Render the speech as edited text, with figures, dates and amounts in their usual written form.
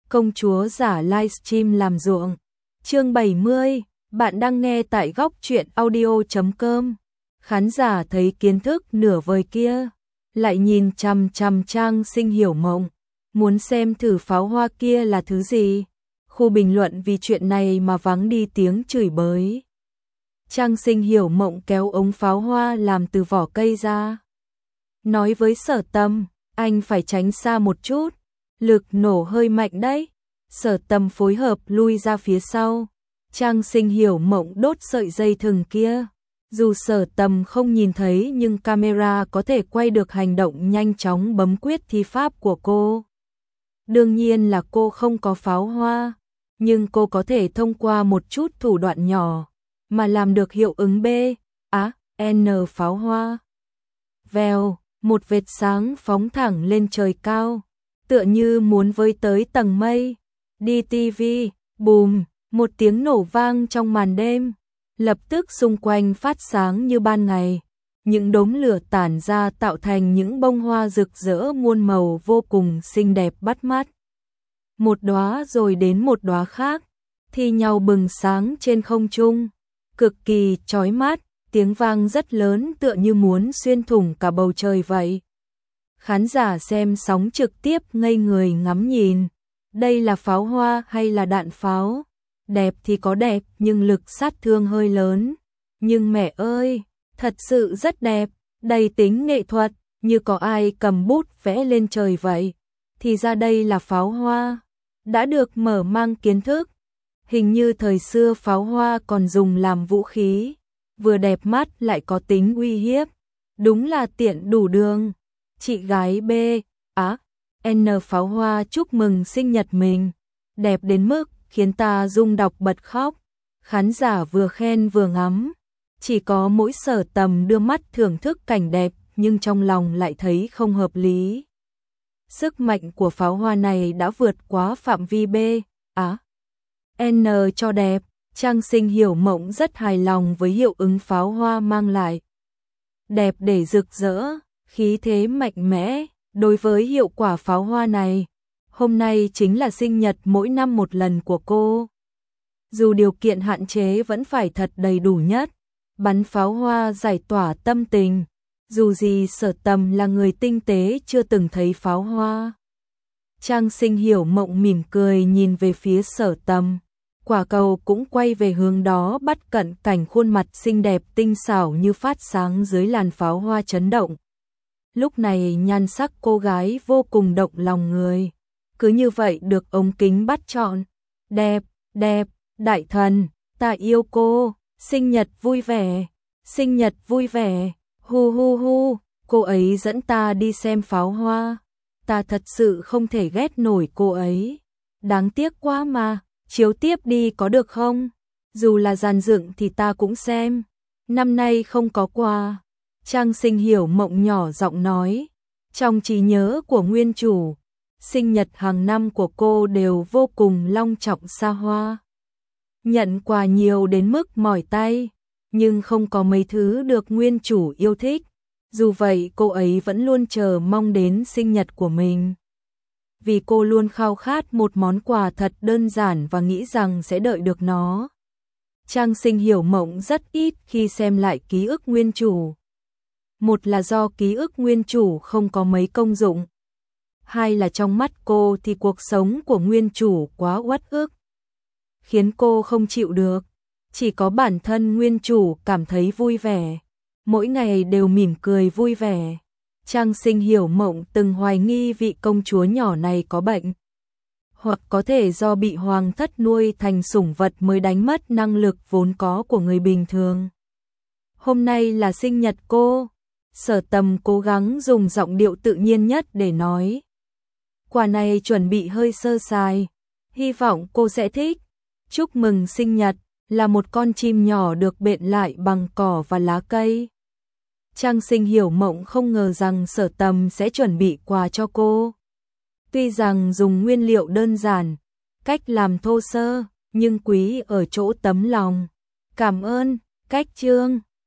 công chúa giả livestream làm ruộng. Chương 70, bạn đang nghe tại góc truyện audio.com. Khán giả thấy kiến thức nửa vời kia, lại nhìn chằm chằm Trang Sinh Hiểu Mộng, muốn xem thử pháo hoa kia là thứ gì. Khu bình luận vì chuyện này mà vắng đi tiếng chửi bới. Trang Sinh Hiểu Mộng kéo ống pháo hoa làm từ vỏ cây ra, nói với Sở Tâm, anh phải tránh xa một chút, lực nổ hơi mạnh đấy. Sở Tâm phối hợp lui ra phía sau. Trang Sinh Hiểu Mộng đốt sợi dây thừng kia. Dù Sở Tâm không nhìn thấy nhưng camera có thể quay được hành động nhanh chóng bấm quyết thi pháp của cô. Đương nhiên là cô không có pháo hoa, nhưng cô có thể thông qua một chút thủ đoạn nhỏ mà làm được hiệu ứng B, N pháo hoa. Vèo, một vệt sáng phóng thẳng lên trời cao, tựa như muốn với tới tầng mây. Đi TV, bùm, một tiếng nổ vang trong màn đêm, lập tức xung quanh phát sáng như ban ngày. Những đốm lửa tản ra tạo thành những bông hoa rực rỡ muôn màu vô cùng xinh đẹp bắt mắt. Một đóa rồi đến một đóa khác, thi nhau bừng sáng trên không trung, cực kỳ chói mắt, tiếng vang rất lớn tựa như muốn xuyên thủng cả bầu trời vậy. Khán giả xem sóng trực tiếp ngây người ngắm nhìn. Đây là pháo hoa hay là đạn pháo? Đẹp thì có đẹp nhưng lực sát thương hơi lớn. Nhưng mẹ ơi, thật sự rất đẹp, đầy tính nghệ thuật, như có ai cầm bút vẽ lên trời vậy. Thì ra đây là pháo hoa. Đã được mở mang kiến thức. Hình như thời xưa pháo hoa còn dùng làm vũ khí, vừa đẹp mắt lại có tính uy hiếp. Đúng là tiện đủ đường. Chị gái B, N pháo hoa chúc mừng sinh nhật mình, đẹp đến mức khiến ta rung đọc bật khóc. Khán giả vừa khen vừa ngắm, chỉ có mỗi Sở Tầm đưa mắt thưởng thức cảnh đẹp nhưng trong lòng lại thấy không hợp lý. Sức mạnh của pháo hoa này đã vượt quá phạm vi B, N cho đẹp. Trang Sinh Hiểu Mộng rất hài lòng với hiệu ứng pháo hoa mang lại. Đẹp để rực rỡ, khí thế mạnh mẽ. Đối với hiệu quả pháo hoa này, hôm nay chính là sinh nhật mỗi năm một lần của cô. Dù điều kiện hạn chế vẫn phải thật đầy đủ nhất, bắn pháo hoa giải tỏa tâm tình. Dù gì Sở Tầm là người tinh tế chưa từng thấy pháo hoa. Trang Sinh Hiểu Mộng mỉm cười nhìn về phía Sở Tầm. Quả cầu cũng quay về hướng đó bắt cận cảnh khuôn mặt xinh đẹp tinh xảo như phát sáng dưới làn pháo hoa chấn động. Lúc này nhan sắc cô gái vô cùng động lòng người. Cứ như vậy được ống kính bắt chọn. Đẹp, đẹp, đại thần, ta yêu cô, sinh nhật vui vẻ, sinh nhật vui vẻ, hu hu hu, cô ấy dẫn ta đi xem pháo hoa. Ta thật sự không thể ghét nổi cô ấy. Đáng tiếc quá mà, chiếu tiếp đi có được không? Dù là dàn dựng thì ta cũng xem. Năm nay không có quà. Trang Sinh Hiểu Mộng nhỏ giọng nói, trong trí nhớ của nguyên chủ, sinh nhật hàng năm của cô đều vô cùng long trọng xa hoa. Nhận quà nhiều đến mức mỏi tay, nhưng không có mấy thứ được nguyên chủ yêu thích. Dù vậy cô ấy vẫn luôn chờ mong đến sinh nhật của mình. Vì cô luôn khao khát một món quà thật đơn giản và nghĩ rằng sẽ đợi được nó. Trang Sinh Hiểu Mộng rất ít khi xem lại ký ức nguyên chủ. Một là do ký ức nguyên chủ không có mấy công dụng. Hai là trong mắt cô thì cuộc sống của nguyên chủ quá uất ức, khiến cô không chịu được. Chỉ có bản thân nguyên chủ cảm thấy vui vẻ, mỗi ngày đều mỉm cười vui vẻ. Trang Sinh Hiểu Mộng từng hoài nghi vị công chúa nhỏ này có bệnh, hoặc có thể do bị hoàng thất nuôi thành sủng vật mới đánh mất năng lực vốn có của người bình thường. Hôm nay là sinh nhật cô. Sở Tầm cố gắng dùng giọng điệu tự nhiên nhất để nói. Quà này chuẩn bị hơi sơ sài, hy vọng cô sẽ thích. Chúc mừng sinh nhật là một con chim nhỏ được bện lại bằng cỏ và lá cây. Trang Sinh Hiểu Mộng không ngờ rằng Sở Tầm sẽ chuẩn bị quà cho cô. Tuy rằng dùng nguyên liệu đơn giản, cách làm thô sơ, nhưng quý ở chỗ tấm lòng. Cảm ơn, cách chương.